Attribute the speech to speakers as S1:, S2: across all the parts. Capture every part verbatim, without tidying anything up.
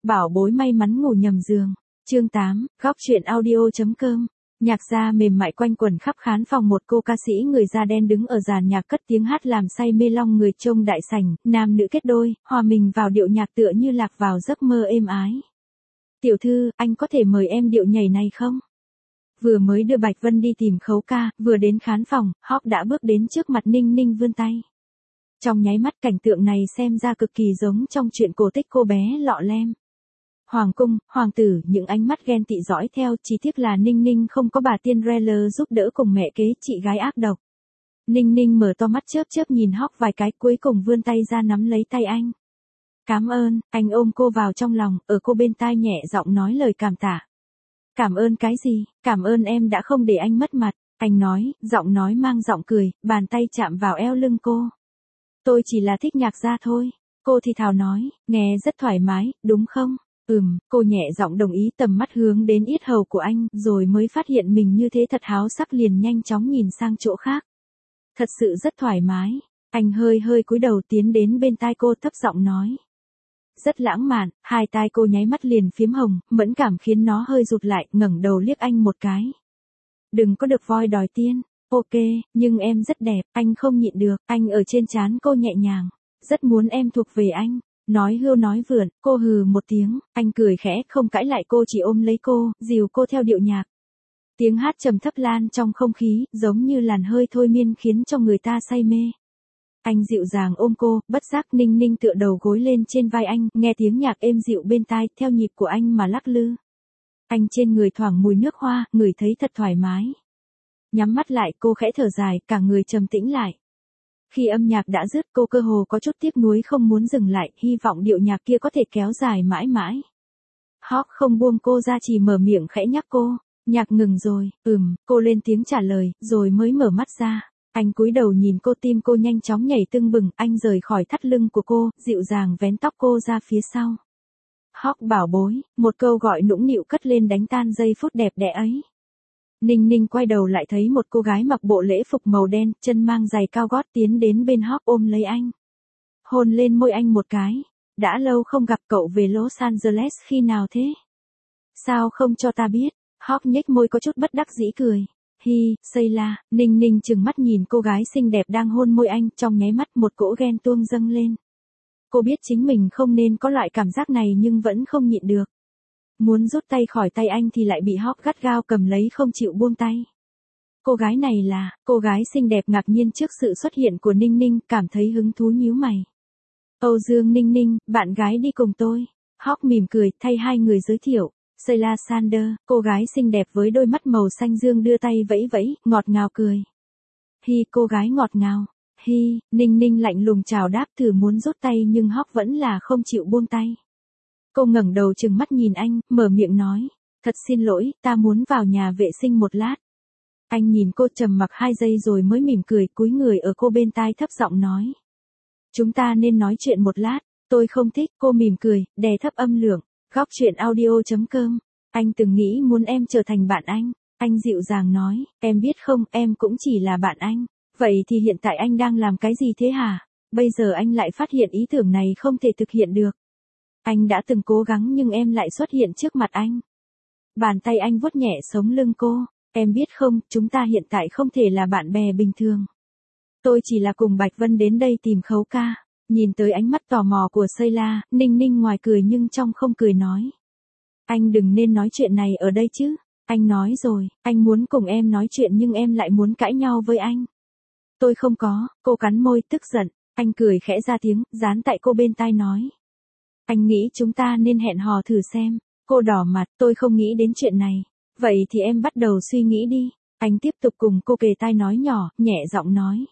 S1: Bảo bối may mắn ngủ nhầm giường. Chương tám, góc truyện audio.com. Nhạc gia mềm mại quanh quẩn khắp khán phòng, một cô ca sĩ người da đen đứng ở dàn nhạc cất tiếng hát làm say mê lòng người trông đại sảnh, nam nữ kết đôi, hòa mình vào điệu nhạc tựa như lạc vào giấc mơ êm ái. Tiểu thư, anh có thể mời em điệu nhảy này không? Vừa mới đưa Bạch Vân đi tìm Khấu ca, vừa đến khán phòng, Hawk đã bước đến trước mặt Ninh Ninh vươn tay. Trong nháy mắt cảnh tượng này xem ra cực kỳ giống trong chuyện cổ tích cô bé lọ lem. Hoàng cung, hoàng tử, những ánh mắt ghen tị dõi theo, chỉ tiếc là Ninh Ninh không có bà tiên Reller giúp đỡ cùng mẹ kế chị gái ác độc. Ninh Ninh mở to mắt chớp chớp nhìn Hawk vài cái, cuối cùng vươn tay ra nắm lấy tay anh. Cảm ơn, anh ôm cô vào trong lòng, ở cô bên tai nhẹ giọng nói lời cảm tạ. Cảm ơn cái gì, cảm ơn em đã không để anh mất mặt, anh nói, giọng nói mang giọng cười, bàn tay chạm vào eo lưng cô. Tôi chỉ là thích nhạc gia thôi, cô thì thào nói, nghe rất thoải mái, đúng không? Ừm, cô nhẹ giọng đồng ý, tầm mắt hướng đến yết hầu của anh, rồi mới phát hiện mình như thế thật háo sắc, liền nhanh chóng nhìn sang chỗ khác. Thật sự rất thoải mái, anh hơi hơi cúi đầu tiến đến bên tai cô thấp giọng nói. Rất lãng mạn, hai tai cô nháy mắt liền phiếm hồng, mẫn cảm khiến nó hơi rụt lại, ngẩng đầu liếc anh một cái. Đừng có được voi đòi tiên, ok, nhưng em rất đẹp, anh không nhịn được, anh ở trên trán cô nhẹ nhàng, rất muốn em thuộc về anh. Nói hưu nói vượn, cô hừ một tiếng, anh cười khẽ, không cãi lại cô, chỉ ôm lấy cô, dìu cô theo điệu nhạc. Tiếng hát trầm thấp lan trong không khí, giống như làn hơi thôi miên khiến cho người ta say mê. Anh dịu dàng ôm cô, bất giác Ninh Ninh tựa đầu gối lên trên vai anh, nghe tiếng nhạc êm dịu bên tai, theo nhịp của anh mà lắc lư. Anh trên người thoảng mùi nước hoa, ngửi thấy thật thoải mái. Nhắm mắt lại, cô khẽ thở dài, cả người trầm tĩnh lại. Khi âm nhạc đã dứt, cô cơ hồ có chút tiếc nuối không muốn dừng lại, hy vọng điệu nhạc kia có thể kéo dài mãi mãi. Hawk không buông cô ra, chỉ mở miệng khẽ nhắc cô, nhạc ngừng rồi, ừm, cô lên tiếng trả lời, rồi mới mở mắt ra. Anh cúi đầu nhìn cô, tim cô nhanh chóng nhảy tưng bừng, anh rời khỏi thắt lưng của cô, dịu dàng vén tóc cô ra phía sau. Hawk bảo bối, một câu gọi nũng nịu cất lên đánh tan giây phút đẹp đẽ ấy. Ninh Ninh quay đầu lại thấy một cô gái mặc bộ lễ phục màu đen, chân mang giày cao gót tiến đến bên Hawk ôm lấy anh. Hôn lên môi anh một cái. Đã lâu không gặp, cậu về Los Angeles khi nào thế? Sao không cho ta biết? Hawk nhếch môi có chút bất đắc dĩ cười. Hi, Sheila, Ninh Ninh trừng mắt nhìn cô gái xinh đẹp đang hôn môi anh, trong nháy mắt một cỗ ghen tuông dâng lên. Cô biết chính mình không nên có loại cảm giác này nhưng vẫn không nhịn được. Muốn rút tay khỏi tay anh thì lại bị Hawk gắt gao cầm lấy không chịu buông tay. Cô gái này là, cô gái xinh đẹp ngạc nhiên trước sự xuất hiện của Ninh Ninh, cảm thấy hứng thú nhíu mày. Âu Dương Ninh Ninh, bạn gái đi cùng tôi. Hawk mỉm cười, thay hai người giới thiệu. Sheila Sander, cô gái xinh đẹp với đôi mắt màu xanh dương đưa tay vẫy vẫy, ngọt ngào cười. Hi, cô gái ngọt ngào. Hi, Ninh Ninh lạnh lùng chào đáp, thử muốn rút tay nhưng Hawk vẫn là không chịu buông tay. Cô ngẩng đầu trừng mắt nhìn anh, mở miệng nói, thật xin lỗi, ta muốn vào nhà vệ sinh một lát. Anh nhìn cô trầm mặc hai giây rồi mới mỉm cười, cúi người ở cô bên tai thấp giọng nói. Chúng ta nên nói chuyện một lát, tôi không thích, cô mỉm cười, đè thấp âm lượng, góc truyện audio.com. Anh từng nghĩ muốn em trở thành bạn anh, anh dịu dàng nói, em biết không, em cũng chỉ là bạn anh. Vậy thì hiện tại anh đang làm cái gì thế hả? Bây giờ anh lại phát hiện ý tưởng này không thể thực hiện được. Anh đã từng cố gắng nhưng em lại xuất hiện trước mặt anh. Bàn tay anh vuốt nhẹ sống lưng cô. Em biết không, chúng ta hiện tại không thể là bạn bè bình thường. Tôi chỉ là cùng Bạch Vân đến đây tìm Khấu ca. Nhìn tới ánh mắt tò mò của Sheila, Ninh Ninh ngoài cười nhưng trong không cười nói. Anh đừng nên nói chuyện này ở đây chứ. Anh nói rồi, anh muốn cùng em nói chuyện nhưng em lại muốn cãi nhau với anh. Tôi không có, cô cắn môi tức giận. Anh cười khẽ ra tiếng, dán tại cô bên tai nói. Anh nghĩ chúng ta nên hẹn hò thử xem. Cô đỏ mặt, tôi không nghĩ đến chuyện này. Vậy thì em bắt đầu suy nghĩ đi. Anh tiếp tục cùng cô kề tai nói nhỏ, nhẹ giọng nói.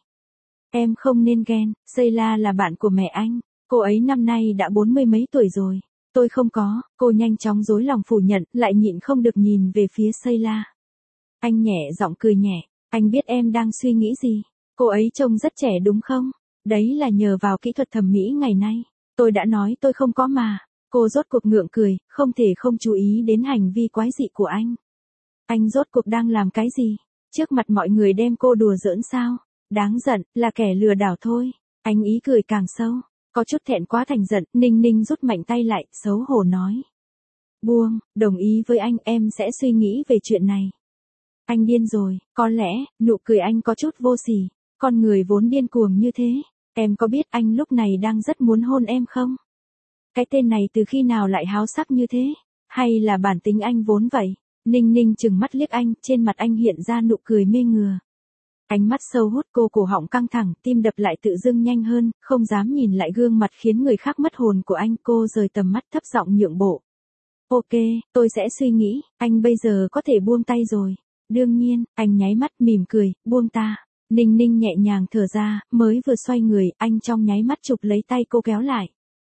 S1: Em không nên ghen, Sheila là bạn của mẹ anh. Cô ấy năm nay đã bốn mươi mấy tuổi rồi. Tôi không có, cô nhanh chóng dối lòng phủ nhận, lại nhịn không được nhìn về phía Sheila. Anh nhẹ giọng cười nhẹ, anh biết em đang suy nghĩ gì. Cô ấy trông rất trẻ đúng không? Đấy là nhờ vào kỹ thuật thẩm mỹ ngày nay. Tôi đã nói tôi không có mà. Cô rốt cuộc ngượng cười, không thể không chú ý đến hành vi quái dị của anh. Anh rốt cuộc đang làm cái gì? Trước mặt mọi người đem cô đùa giỡn sao? Đáng giận, là kẻ lừa đảo thôi. Anh ý cười càng sâu. Có chút thẹn quá thành giận, Ninh Ninh rút mạnh tay lại, xấu hổ nói. Buông, đồng ý với anh, em sẽ suy nghĩ về chuyện này. Anh điên rồi, có lẽ, nụ cười anh có chút vô sỉ, con người vốn điên cuồng như thế, em có biết anh lúc này đang rất muốn hôn em không? Cái tên này từ khi nào lại háo sắc như thế? Hay là bản tính anh vốn vậy? Ninh Ninh chừng mắt liếc anh, trên mặt anh hiện ra nụ cười mê ngừa. Ánh mắt sâu hút, cô cổ họng căng thẳng, tim đập lại tự dưng nhanh hơn, không dám nhìn lại gương mặt khiến người khác mất hồn của anh, cô rời tầm mắt thấp giọng nhượng bộ. Ok, tôi sẽ suy nghĩ, anh bây giờ có thể buông tay rồi. Đương nhiên, anh nháy mắt mỉm cười, buông ta. Ninh Ninh nhẹ nhàng thở ra, mới vừa xoay người, anh trong nháy mắt chụp lấy tay cô kéo lại.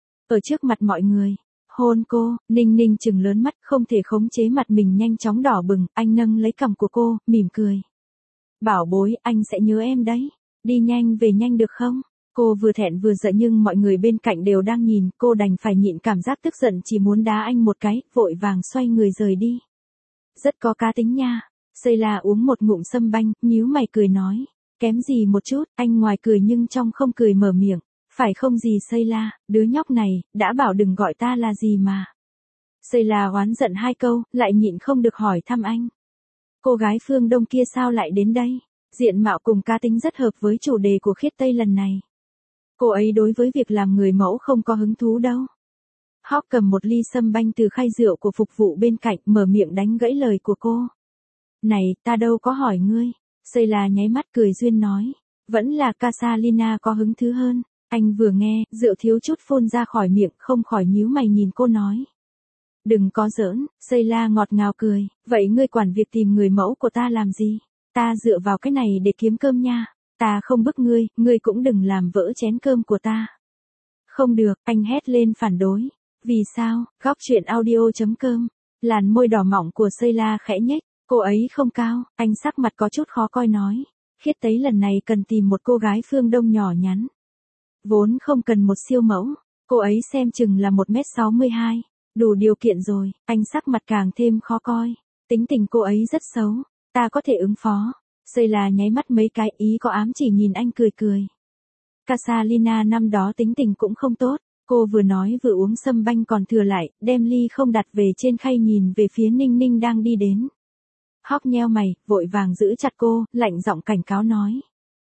S1: Ở trước mặt mọi người, hôn cô, Ninh Ninh trừng lớn mắt, không thể khống chế mặt mình nhanh chóng đỏ bừng, anh nâng lấy cằm của cô, mỉm cười. Bảo bối, anh sẽ nhớ em đấy. Đi nhanh về nhanh được không? Cô vừa thẹn vừa giận nhưng mọi người bên cạnh đều đang nhìn, cô đành phải nhịn cảm giác tức giận chỉ muốn đá anh một cái, vội vàng xoay người rời đi. Rất có cá tính nha. Sayla uống một ngụm sâm banh, nhíu mày cười nói. Kém gì một chút, anh ngoài cười nhưng trong không cười mở miệng. Phải không gì Sayla, đứa nhóc này, đã bảo đừng gọi ta là gì mà. Sayla oán giận hai câu, lại nhịn không được hỏi thăm anh. Cô gái phương Đông kia sao lại đến đây? Diện mạo cùng cá tính rất hợp với chủ đề của Khiết Tây lần này. Cô ấy đối với việc làm người mẫu không có hứng thú đâu. Hawk cầm một ly sâm banh từ khay rượu của phục vụ bên cạnh, mở miệng đánh gãy lời của cô. Này, ta đâu có hỏi ngươi. Sayla nháy mắt cười duyên nói. Vẫn là Casalina có hứng thú hơn. Anh vừa nghe, rượu thiếu chút phun ra khỏi miệng, không khỏi nhíu mày nhìn cô nói. Đừng có giỡn, Sayla ngọt ngào cười, vậy ngươi quản việc tìm người mẫu của ta làm gì? Ta dựa vào cái này để kiếm cơm nha, ta không bức ngươi, ngươi cũng đừng làm vỡ chén cơm của ta. Không được, anh hét lên phản đối. Vì sao? Góc truyện audio chấm com. Làn môi đỏ mỏng của Sayla khẽ nhếch, cô ấy không cao, anh sắc mặt có chút khó coi nói. Khiết Tấy lần này cần tìm một cô gái phương Đông nhỏ nhắn. Vốn không cần một siêu mẫu, cô ấy xem chừng là một mét sáu mươi hai. Đủ điều kiện rồi, anh sắc mặt càng thêm khó coi. Tính tình cô ấy rất xấu, ta có thể ứng phó. Sayla nháy mắt mấy cái, ý có ám chỉ nhìn anh cười cười. Casalina năm đó tính tình cũng không tốt, cô vừa nói vừa uống sâm banh còn thừa lại, đem ly không đặt về trên khay nhìn về phía Ninh Ninh đang đi đến. Hawk nheo mày, vội vàng giữ chặt cô, lạnh giọng cảnh cáo nói.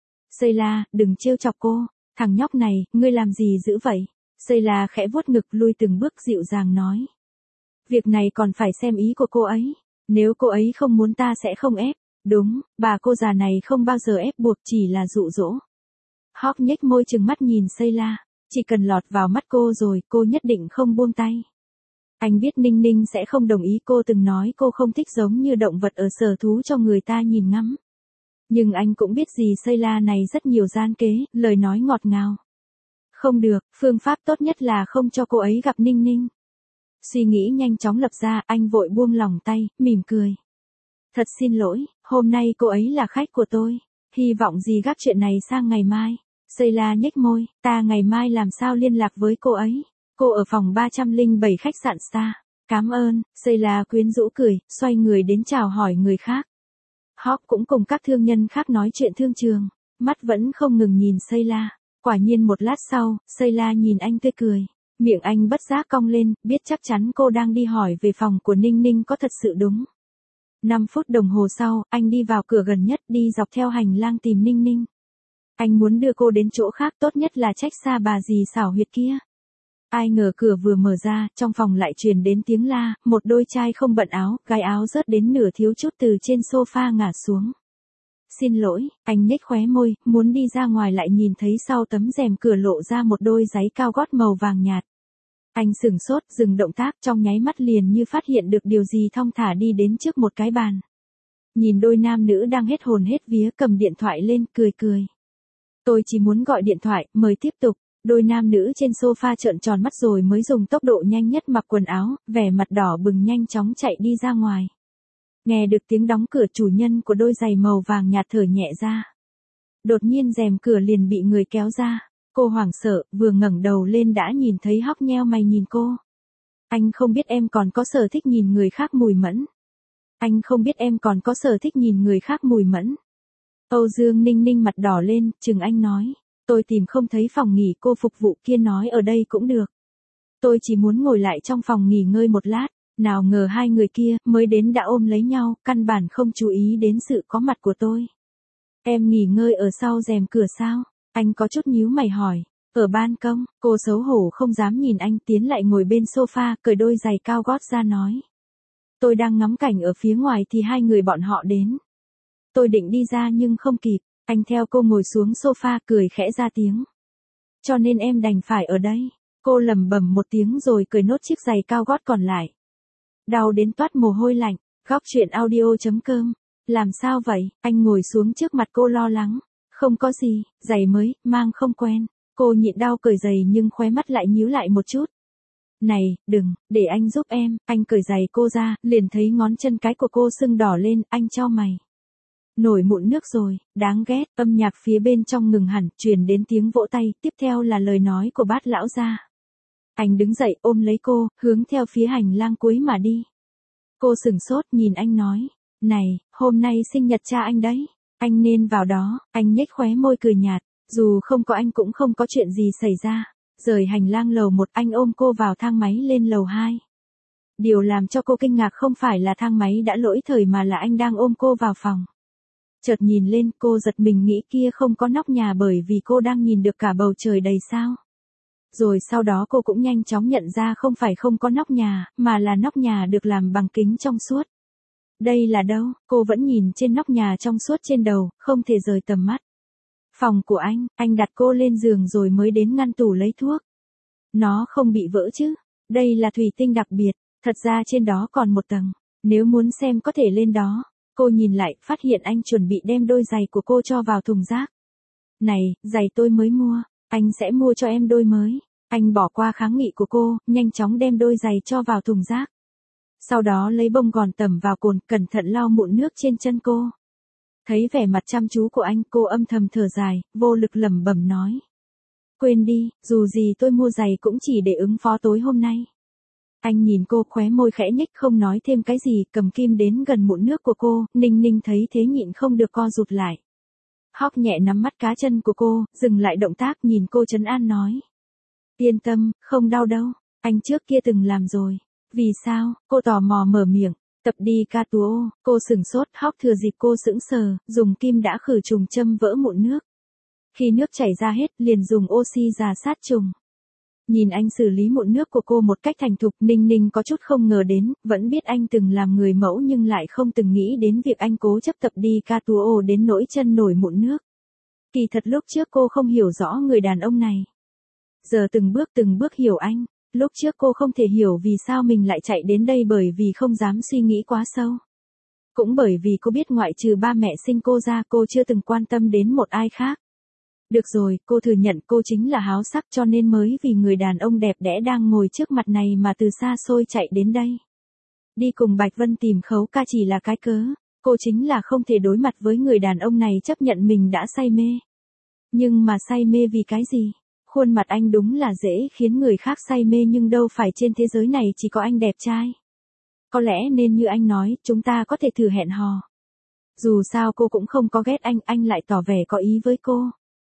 S1: Sayla, đừng trêu chọc cô, thằng nhóc này, ngươi làm gì dữ vậy? Sayla khẽ vuốt ngực lui từng bước dịu dàng nói. Việc này còn phải xem ý của cô ấy. Nếu cô ấy không muốn ta sẽ không ép. Đúng, bà cô già này không bao giờ ép buộc, chỉ là dụ dỗ. Hawk nhếch môi trừng mắt nhìn Sayla. Chỉ cần lọt vào mắt cô rồi, cô nhất định không buông tay. Anh biết Ninh Ninh sẽ không đồng ý, cô từng nói cô không thích giống như động vật ở sở thú cho người ta nhìn ngắm. Nhưng anh cũng biết gì Sayla này rất nhiều gian kế, lời nói ngọt ngào. Không được, phương pháp tốt nhất là không cho cô ấy gặp Ninh Ninh. Suy nghĩ nhanh chóng lập ra, anh vội buông lòng tay, mỉm cười. Thật xin lỗi, hôm nay cô ấy là khách của tôi. Hy vọng gì gác chuyện này sang ngày mai. Sayla nhếch môi, ta ngày mai làm sao liên lạc với cô ấy. Cô ở phòng ba trăm lẻ bảy khách sạn Star. Cảm ơn, Sayla quyến rũ cười, xoay người đến chào hỏi người khác. Hawk cũng cùng các thương nhân khác nói chuyện thương trường. Mắt vẫn không ngừng nhìn Sayla. Quả nhiên một lát sau, Sayla nhìn anh tươi cười. Miệng anh bất giác cong lên, biết chắc chắn cô đang đi hỏi về phòng của Ninh Ninh có thật sự đúng. năm phút đồng hồ sau, anh đi vào cửa gần nhất, đi dọc theo hành lang tìm Ninh Ninh. Anh muốn đưa cô đến chỗ khác, tốt nhất là trách xa bà dì xảo huyệt kia. Ai ngờ cửa vừa mở ra, trong phòng lại truyền đến tiếng la, một đôi trai không bận áo, gai áo rớt đến nửa thiếu chút từ trên sofa ngả xuống. Xin lỗi, anh nhếch khóe môi, muốn đi ra ngoài lại nhìn thấy sau tấm rèm cửa lộ ra một đôi giày cao gót màu vàng nhạt. Anh sửng sốt, dừng động tác, trong nháy mắt liền như phát hiện được điều gì, thong thả đi đến trước một cái bàn. Nhìn đôi nam nữ đang hết hồn hết vía, cầm điện thoại lên, cười cười. Tôi chỉ muốn gọi điện thoại, mời tiếp tục. Đôi nam nữ trên sofa trợn tròn mắt rồi mới dùng tốc độ nhanh nhất mặc quần áo, vẻ mặt đỏ bừng nhanh chóng chạy đi ra ngoài. Nghe được tiếng đóng cửa, chủ nhân của đôi giày màu vàng nhạt thở nhẹ ra. Đột nhiên rèm cửa liền bị người kéo ra. Cô hoảng sợ, vừa ngẩng đầu lên đã nhìn thấy Hawk nheo mày nhìn cô. Anh không biết em còn có sở thích nhìn người khác mùi mẫn. Anh không biết em còn có sở thích nhìn người khác mùi mẫn. Âu Dương Ninh Ninh mặt đỏ lên, chừng anh nói. Tôi tìm không thấy phòng nghỉ, cô phục vụ kia nói ở đây cũng được. Tôi chỉ muốn ngồi lại trong phòng nghỉ ngơi một lát, nào ngờ hai người kia mới đến đã ôm lấy nhau, căn bản không chú ý đến sự có mặt của tôi. Em nghỉ ngơi ở sau rèm cửa sao? Anh có chút nhíu mày hỏi. Ở ban công, cô xấu hổ không dám nhìn anh, tiến lại ngồi bên sofa, cởi đôi giày cao gót ra nói. Tôi đang ngắm cảnh ở phía ngoài thì hai người bọn họ đến. Tôi định đi ra nhưng không kịp, anh theo cô ngồi xuống sofa cười khẽ ra tiếng. Cho nên em đành phải ở đây. Cô lẩm bẩm một tiếng rồi cởi nốt chiếc giày cao gót còn lại. Đau đến toát mồ hôi lạnh. Góc truyện audio chấm com. Làm sao vậy? Anh ngồi xuống trước mặt cô lo lắng. Không có gì, giày mới, mang không quen. Cô nhịn đau cởi giày nhưng khóe mắt lại nhíu lại một chút. Này, đừng, để anh giúp em. Anh cởi giày cô ra, liền thấy ngón chân cái của cô sưng đỏ lên, anh chau mày. Nổi mụn nước rồi, đáng ghét. Âm nhạc phía bên trong ngừng hẳn, truyền đến tiếng vỗ tay, tiếp theo là lời nói của bát lão gia. Anh đứng dậy ôm lấy cô, hướng theo phía hành lang cuối mà đi. Cô sửng sốt nhìn anh nói. Này, hôm nay sinh nhật cha anh đấy. Anh nên vào đó. Anh nhếch khóe môi cười nhạt. Dù không có anh cũng không có chuyện gì xảy ra. Rời hành lang lầu một, anh ôm cô vào thang máy lên lầu hai. Điều làm cho cô kinh ngạc không phải là thang máy đã lỗi thời mà là anh đang ôm cô vào phòng. Chợt nhìn lên, cô giật mình nghĩ kia không có nóc nhà bởi vì cô đang nhìn được cả bầu trời đầy sao. Rồi sau đó cô cũng nhanh chóng nhận ra không phải không có nóc nhà, mà là nóc nhà được làm bằng kính trong suốt. Đây là đâu? Cô vẫn nhìn trên nóc nhà trong suốt trên đầu, không thể rời tầm mắt. Phòng của anh, anh đặt cô lên giường rồi mới đến ngăn tủ lấy thuốc. Nó không bị vỡ chứ? Đây là thủy tinh đặc biệt, thật ra trên đó còn một tầng. Nếu muốn xem có thể lên đó. Cô nhìn lại, phát hiện anh chuẩn bị đem đôi giày của cô cho vào thùng rác. Này, giày tôi mới mua, anh sẽ mua cho em đôi mới. Anh bỏ qua kháng nghị của cô, nhanh chóng đem đôi giày cho vào thùng rác. Sau đó lấy bông gòn tẩm vào cồn, cẩn thận lau mụn nước trên chân cô. Thấy vẻ mặt chăm chú của anh, cô âm thầm thở dài, vô lực lẩm bẩm nói. Quên đi, dù gì tôi mua giày cũng chỉ để ứng phó tối hôm nay. Anh nhìn cô khóe môi khẽ nhếch không nói thêm cái gì, cầm kim đến gần mụn nước của cô, Ninh Ninh thấy thế nhịn không được co rụt lại. Hóc nhẹ nắm mắt cá chân của cô, dừng lại động tác nhìn cô trấn an nói. Yên tâm, không đau đâu, anh trước kia từng làm rồi. Vì sao? Cô tò mò mở miệng. Tập đi ca túa, cô sửng sốt, Hóc thừa dịp cô sững sờ, dùng kim đã khử trùng châm vỡ mụn nước. Khi nước chảy ra hết, liền dùng oxy già sát trùng. Nhìn anh xử lý mụn nước của cô một cách thành thục, Ninh Ninh có chút không ngờ đến, vẫn biết anh từng làm người mẫu nhưng lại không từng nghĩ đến việc anh cố chấp tập đi ca túa đến nỗi chân nổi mụn nước. Kỳ thật lúc trước cô không hiểu rõ người đàn ông này. Giờ từng bước từng bước hiểu anh. Lúc trước cô không thể hiểu vì sao mình lại chạy đến đây bởi vì không dám suy nghĩ quá sâu. Cũng bởi vì cô biết ngoại trừ ba mẹ sinh cô ra cô chưa từng quan tâm đến một ai khác. Được rồi, cô thừa nhận cô chính là háo sắc cho nên mới vì người đàn ông đẹp đẽ đang ngồi trước mặt này mà từ xa xôi chạy đến đây. Đi cùng Bạch Vân tìm Khấu Ca chỉ là cái cớ, cô chính là không thể đối mặt với người đàn ông này chấp nhận mình đã say mê. Nhưng mà say mê vì cái gì? Khuôn mặt anh đúng là dễ khiến người khác say mê nhưng đâu phải trên thế giới này chỉ có anh đẹp trai. Có lẽ nên như anh nói, chúng ta có thể thử hẹn hò. Dù sao cô cũng không có ghét anh, anh lại tỏ vẻ có ý với cô.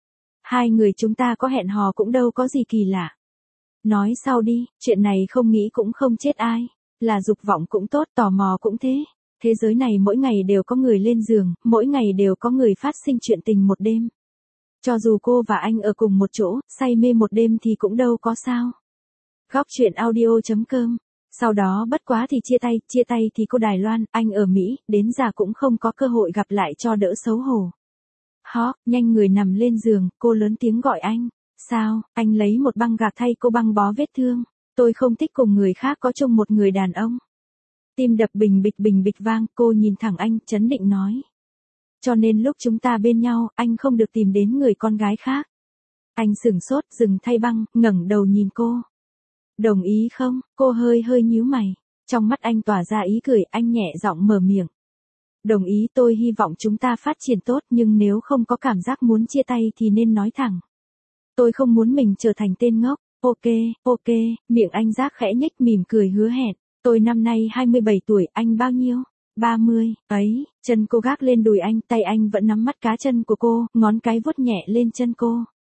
S1: Hai người chúng ta có hẹn hò cũng đâu có gì kỳ lạ. Nói sau đi, chuyện này không nghĩ cũng không chết ai. Là dục vọng cũng tốt, tò mò cũng thế. Thế giới này mỗi ngày đều có người lên giường, mỗi ngày đều có người phát sinh chuyện tình một đêm. Cho dù cô và anh ở cùng một chỗ, say mê một đêm thì cũng đâu có sao. Góc truyện audio chấm com. Sau đó bất quá thì chia tay, chia tay thì cô Đài Loan, anh ở Mỹ, đến già cũng không có cơ hội gặp lại cho đỡ xấu hổ. Hó, nhanh người nằm lên giường, cô lớn tiếng gọi anh. Sao, anh lấy một băng gạc thay cô băng bó vết thương. Tôi không thích cùng người khác có chung một người đàn ông. Tim đập bình bịch bình bịch vang, cô nhìn thẳng anh, trấn định nói. Cho nên lúc chúng ta bên nhau, anh không được tìm đến người con gái khác. Anh sửng sốt, dừng thay băng, ngẩng đầu nhìn cô. Đồng ý không? Cô hơi hơi nhíu mày. Trong mắt anh tỏa ra ý cười, anh nhẹ giọng mở miệng. Đồng ý, tôi hy vọng chúng ta phát triển tốt nhưng nếu không có cảm giác muốn chia tay thì nên nói thẳng. Tôi không muốn mình trở thành tên ngốc. Ok, ok, miệng anh Giác khẽ nhếch mỉm cười hứa hẹn. Tôi năm nay hai mươi bảy tuổi, anh bao nhiêu? ba mươi, ấy, chân cô gác lên đùi anh, tay anh vẫn nắm mắt cá chân của cô, ngón cái vuốt nhẹ lên chân cô.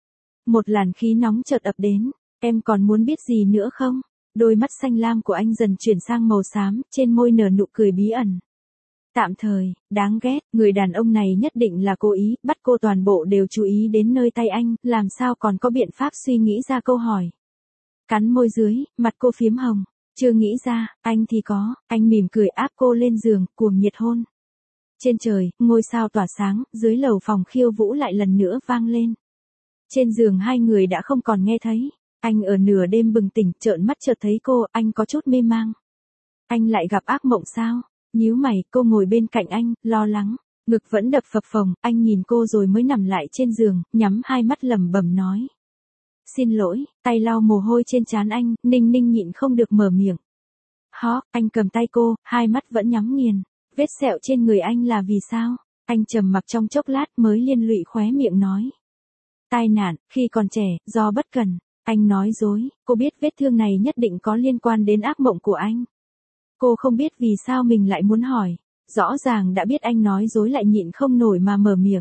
S1: Một làn khí nóng chợt ập đến, em còn muốn biết gì nữa không? Đôi mắt xanh lam của anh dần chuyển sang màu xám, trên môi nở nụ cười bí ẩn. Tạm thời, đáng ghét, người đàn ông này nhất định là cố ý, bắt cô toàn bộ đều chú ý đến nơi tay anh, làm sao còn có biện pháp suy nghĩ ra câu hỏi. Cắn môi dưới, mặt cô phiếm hồng, chưa nghĩ ra, anh thì có, anh mỉm cười áp cô lên giường, cuồng nhiệt hôn. Trên trời, ngôi sao tỏa sáng, dưới lầu phòng khiêu vũ lại lần nữa vang lên. Trên giường hai người đã không còn nghe thấy. Anh ở nửa đêm bừng tỉnh, trợn mắt chợt thấy cô, anh có chút mê mang. Anh lại gặp ác mộng sao? Nhíu mày, cô ngồi bên cạnh anh, lo lắng, ngực vẫn đập phập phồng, anh nhìn cô rồi mới nằm lại trên giường, nhắm hai mắt lẩm bẩm nói. Xin lỗi, tay lau mồ hôi trên trán anh, Ninh Ninh nhịn không được mở miệng. Hó, anh cầm tay cô, hai mắt vẫn nhắm nghiền, vết sẹo trên người anh là vì sao? Anh trầm mặc trong chốc lát mới liên lụy khóe miệng nói. Tai nạn, khi còn trẻ, do bất cẩn. Anh nói dối, cô biết vết thương này nhất định có liên quan đến ác mộng của anh. Cô không biết vì sao mình lại muốn hỏi. Rõ ràng đã biết anh nói dối lại nhịn không nổi mà mở miệng.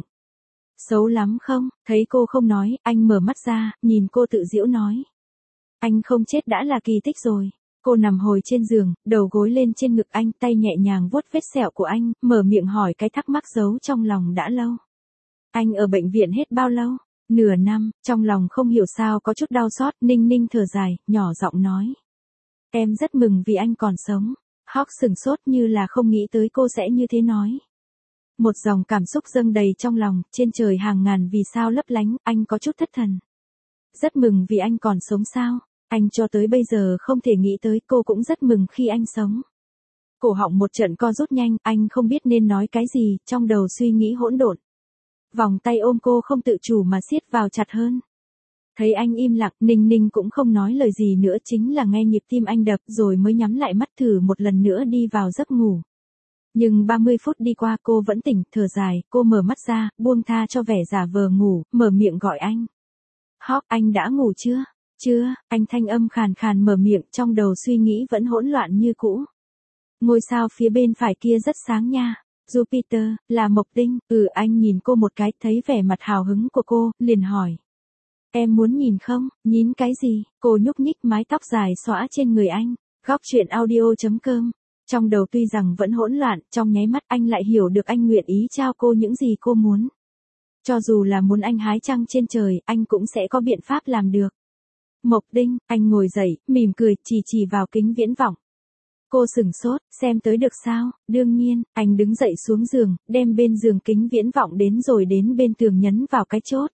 S1: Xấu lắm không? Thấy cô không nói, anh mở mắt ra, nhìn cô tự giễu nói. Anh không chết đã là kỳ tích rồi. Cô nằm hồi trên giường, đầu gối lên trên ngực anh, tay nhẹ nhàng vuốt vết sẹo của anh, mở miệng hỏi cái thắc mắc giấu trong lòng đã lâu. Anh ở bệnh viện hết bao lâu? Nửa năm, trong lòng không hiểu sao có chút đau xót, Ninh Ninh thở dài, nhỏ giọng nói. Em rất mừng vì anh còn sống. Hawk sừng sốt như là không nghĩ tới cô sẽ như thế nói. Một dòng cảm xúc dâng đầy trong lòng, trên trời hàng ngàn vì sao lấp lánh, anh có chút thất thần. Rất mừng vì anh còn sống sao? Anh cho tới bây giờ không thể nghĩ tới, cô cũng rất mừng khi anh sống. Cổ họng một trận co rút nhanh, anh không biết nên nói cái gì, trong đầu suy nghĩ hỗn độn. Vòng tay ôm cô không tự chủ mà siết vào chặt hơn. Thấy anh im lặng, Ninh Ninh cũng không nói lời gì nữa, chính là nghe nhịp tim anh đập rồi mới nhắm lại mắt thử một lần nữa đi vào giấc ngủ. Nhưng ba mươi phút đi qua cô vẫn tỉnh, thở dài, cô mở mắt ra, buông tha cho vẻ giả vờ ngủ, mở miệng gọi anh. Hawk, anh đã ngủ chưa? Chưa, anh thanh âm khàn khàn mở miệng, trong đầu suy nghĩ vẫn hỗn loạn như cũ. Ngôi sao phía bên phải kia rất sáng nha. Jupiter, là Mộc Tinh. Ừ, anh nhìn cô một cái, thấy vẻ mặt hào hứng của cô, liền hỏi. Em muốn nhìn không? Nhín cái gì? Cô nhúc nhích mái tóc dài xõa trên người anh. Góc chuyện audio chấm com. Trong đầu tuy rằng vẫn hỗn loạn, trong nháy mắt anh lại hiểu được anh nguyện ý trao cô những gì cô muốn. Cho dù là muốn anh hái trăng trên trời, anh cũng sẽ có biện pháp làm được. Mộc Tinh, anh ngồi dậy, mỉm cười, chỉ chỉ vào kính viễn vọng. Cô sửng sốt, xem tới được sao? Đương nhiên, anh đứng dậy xuống giường, đem bên giường kính viễn vọng đến rồi đến bên tường nhấn vào cái chốt.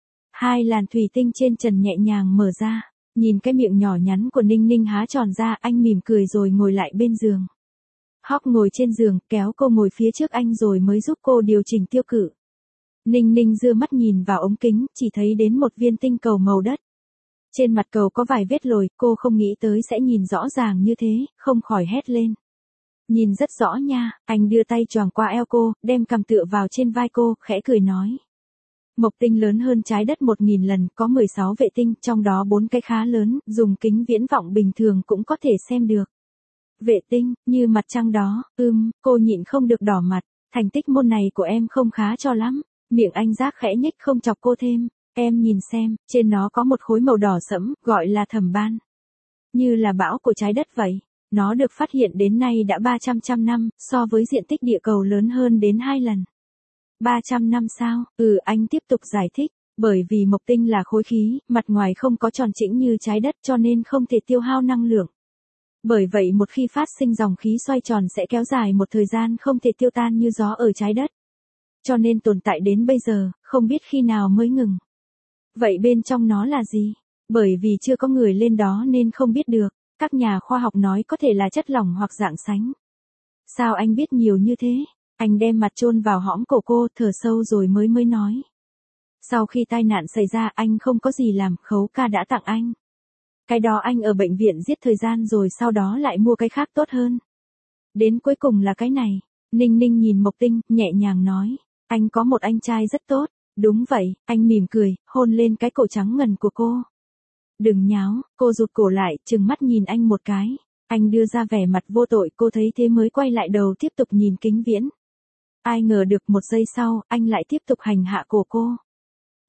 S1: Hai làn thủy tinh trên trần nhẹ nhàng mở ra, nhìn cái miệng nhỏ nhắn của Ninh Ninh há tròn ra, anh mỉm cười rồi ngồi lại bên giường. Hawk ngồi trên giường, kéo cô ngồi phía trước anh rồi mới giúp cô điều chỉnh tiêu cự. Ninh Ninh giơ mắt nhìn vào ống kính, chỉ thấy đến một viên tinh cầu màu đất. Trên mặt cầu có vài vết lồi, cô không nghĩ tới sẽ nhìn rõ ràng như thế, không khỏi hét lên. Nhìn rất rõ nha, anh đưa tay choàng qua eo cô, đem cằm tựa vào trên vai cô, khẽ cười nói. Mộc Tinh lớn hơn trái đất một nghìn lần, có mười sáu vệ tinh, trong đó bốn cái khá lớn, dùng kính viễn vọng bình thường cũng có thể xem được. Vệ tinh, như mặt trăng đó, ưm, cô nhịn không được đỏ mặt, thành tích môn này của em không khá cho lắm, miệng anh giác khẽ nhếch không chọc cô thêm. Em nhìn xem, trên nó có một khối màu đỏ sẫm, gọi là thẩm ban. Như là bão của trái đất vậy. Nó được phát hiện đến nay đã ba trăm trăm năm, so với diện tích địa cầu lớn hơn đến hai lần. ba trăm năm sao? Ừ, anh tiếp tục giải thích. Bởi vì Mộc Tinh là khối khí, mặt ngoài không có tròn chỉnh như trái đất cho nên không thể tiêu hao năng lượng. Bởi vậy một khi phát sinh dòng khí xoay tròn sẽ kéo dài một thời gian không thể tiêu tan như gió ở trái đất. Cho nên tồn tại đến bây giờ, không biết khi nào mới ngừng. Vậy bên trong nó là gì? Bởi vì chưa có người lên đó nên không biết được, các nhà khoa học nói có thể là chất lỏng hoặc dạng sánh. Sao anh biết nhiều như thế? Anh đem mặt chôn vào hõm cổ cô, thở sâu rồi mới mới nói. Sau khi tai nạn xảy ra anh không có gì làm, Khấu ca đã tặng anh. Cái đó anh ở bệnh viện giết thời gian rồi sau đó lại mua cái khác tốt hơn. Đến cuối cùng là cái này. Ninh Ninh nhìn Mộc Tinh, nhẹ nhàng nói. Anh có một anh trai rất tốt. Đúng vậy, anh mỉm cười, hôn lên cái cổ trắng ngần của cô. Đừng nháo, cô rụt cổ lại, trừng mắt nhìn anh một cái. Anh đưa ra vẻ mặt vô tội, cô thấy thế mới quay lại đầu tiếp tục nhìn kính viễn. Ai ngờ được một giây sau, anh lại tiếp tục hành hạ cổ cô.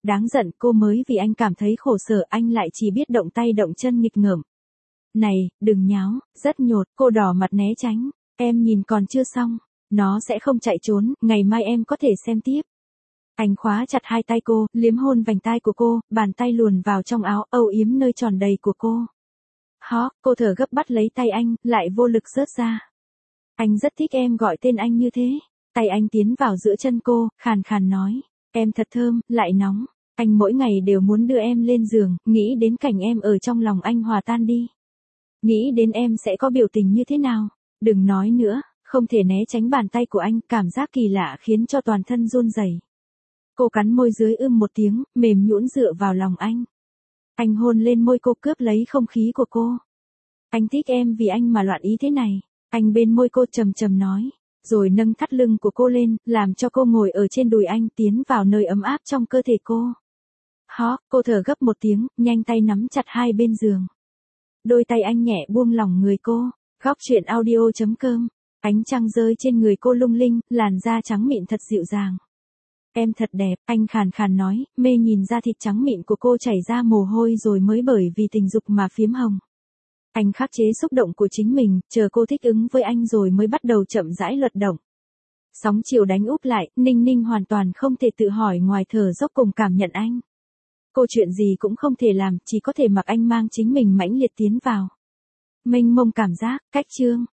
S1: Đáng giận, cô mới vì anh cảm thấy khổ sở, anh lại chỉ biết động tay động chân nghịch ngợm. Này, đừng nháo, rất nhột, cô đỏ mặt né tránh. Em nhìn còn chưa xong, nó sẽ không chạy trốn, ngày mai em có thể xem tiếp. Anh khóa chặt hai tay cô, liếm hôn vành tai của cô, bàn tay luồn vào trong áo, âu yếm nơi tròn đầy của cô. Hó, cô thở gấp bắt lấy tay anh, lại vô lực rớt ra. Anh rất thích em gọi tên anh như thế. Tay anh tiến vào giữa chân cô, khàn khàn nói. Em thật thơm, lại nóng. Anh mỗi ngày đều muốn đưa em lên giường, nghĩ đến cảnh em ở trong lòng anh hòa tan đi. Nghĩ đến em sẽ có biểu tình như thế nào. Đừng nói nữa, không thể né tránh bàn tay của anh, cảm giác kỳ lạ khiến cho toàn thân run rẩy. Cô cắn môi dưới ưm một tiếng, mềm nhũn dựa vào lòng anh. Anh hôn lên môi cô, cướp lấy không khí của cô. Anh thích em vì anh mà loạn ý thế này. Anh bên môi cô trầm trầm nói. Rồi nâng thắt lưng của cô lên, làm cho cô ngồi ở trên đùi anh, tiến vào nơi ấm áp trong cơ thể cô. Hó, cô thở gấp một tiếng, nhanh tay nắm chặt hai bên giường. Đôi tay anh nhẹ buông lỏng người cô. Góc truyện audio chấm com. Ánh trăng rơi trên người cô lung linh, làn da trắng mịn thật dịu dàng. Em thật đẹp, anh khàn khàn nói, mê nhìn da thịt trắng mịn của cô chảy ra mồ hôi rồi mới bởi vì tình dục mà phiếm hồng. Anh khắc chế xúc động của chính mình, chờ cô thích ứng với anh rồi mới bắt đầu chậm rãi luật động. Sóng chiều đánh úp lại, Ninh Ninh hoàn toàn không thể tự hỏi ngoài thở dốc cùng cảm nhận anh. Cô chuyện gì cũng không thể làm, chỉ có thể mặc anh mang chính mình mãnh liệt tiến vào. Mênh mông cảm giác, cách chương.